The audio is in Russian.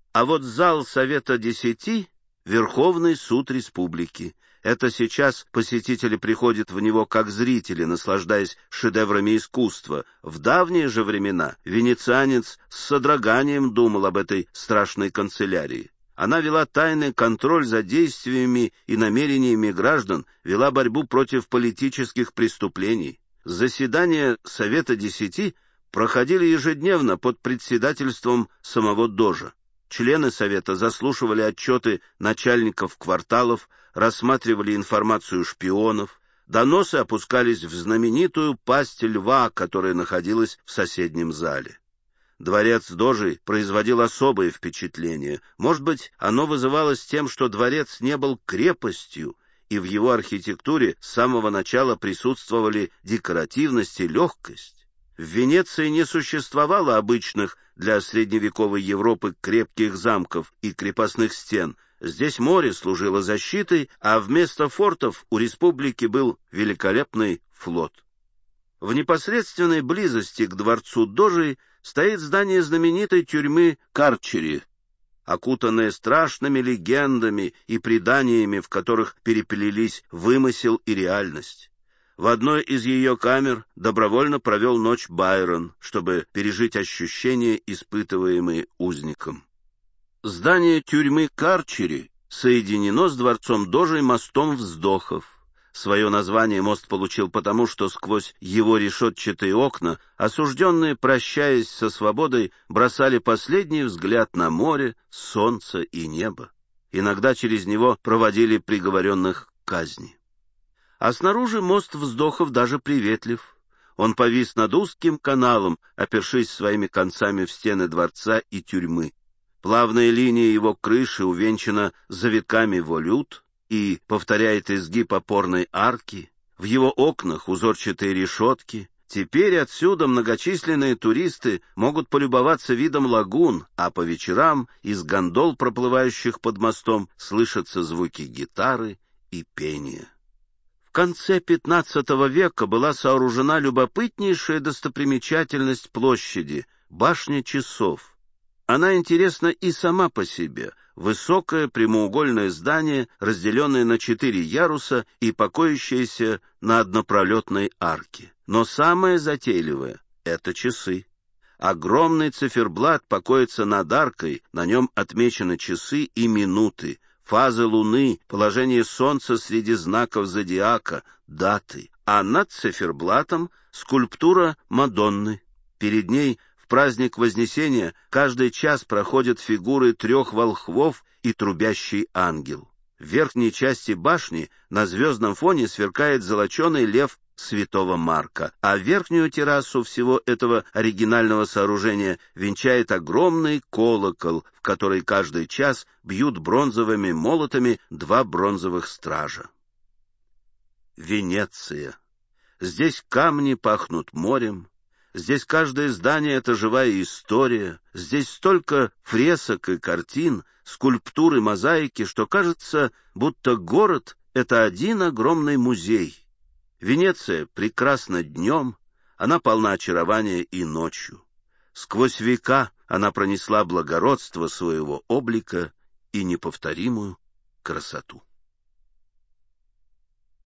А вот зал Совета 10 — Верховный суд республики. Это сейчас посетители приходят в него как зрители, наслаждаясь шедеврами искусства. В давние же времена венецианец с содроганием думал об этой страшной канцелярии. Она вела тайный контроль за действиями и намерениями граждан, вела борьбу против политических преступлений. Заседания Совета 10 проходили ежедневно под председательством самого Дожа. Члены Совета заслушивали отчеты начальников кварталов, рассматривали информацию шпионов, доносы опускались в знаменитую пасть льва, которая находилась в соседнем зале. Дворец Дожи производил особое впечатление. Может быть, оно вызывалось тем, что дворец не был крепостью, и в его архитектуре с самого начала присутствовали декоративность и легкость. В Венеции не существовало обычных для средневековой Европы крепких замков и крепостных стен. Здесь море служило защитой, а вместо фортов у республики был великолепный флот. В непосредственной близости к дворцу Дожи стоит здание знаменитой тюрьмы Карчери, окутанное страшными легендами и преданиями, в которых переплелись вымысел и реальность. В одной из ее камер добровольно провел ночь Байрон, чтобы пережить ощущения, испытываемые узником. Здание тюрьмы Карчери соединено с дворцом Дожи мостом вздохов. Свое название мост получил потому, что сквозь его решетчатые окна осужденные, прощаясь со свободой, бросали последний взгляд на море, солнце и небо. Иногда через него проводили приговоренных к казни. А снаружи мост вздохов даже приветлив. Он повис над узким каналом, опершись своими концами в стены дворца и тюрьмы. Плавная линия его крыши увенчана завитками волют и повторяет изгиб опорной арки. В его окнах узорчатые решетки. Теперь отсюда многочисленные туристы могут полюбоваться видом лагун, а по вечерам из гондол, проплывающих под мостом, слышатся звуки гитары и пения. В конце XV века была сооружена любопытнейшая достопримечательность площади — башня часов. Она интересна и сама по себе. Высокое прямоугольное здание, разделенное на 4 яруса и покоящееся на однопролетной арке. Но самое затейливое — это часы. Огромный циферблат покоится над аркой, на нем отмечены часы и минуты, фазы Луны, положение Солнца среди знаков зодиака, даты. А над циферблатом скульптура Мадонны. Перед ней в праздник Вознесения каждый час проходят фигуры 3 волхвов и трубящий ангел. В верхней части башни на звездном фоне сверкает золоченый лев святого Марка, а верхнюю террасу всего этого оригинального сооружения венчает огромный колокол, в который каждый час бьют бронзовыми молотами 2 бронзовых стража. Венеция. Здесь камни пахнут морем, здесь каждое здание — это живая история, здесь столько фресок и картин, скульптур и мозаики, что кажется, будто город — это один огромный музей. Венеция прекрасна днем, она полна очарования и ночью. Сквозь века она пронесла благородство своего облика и неповторимую красоту.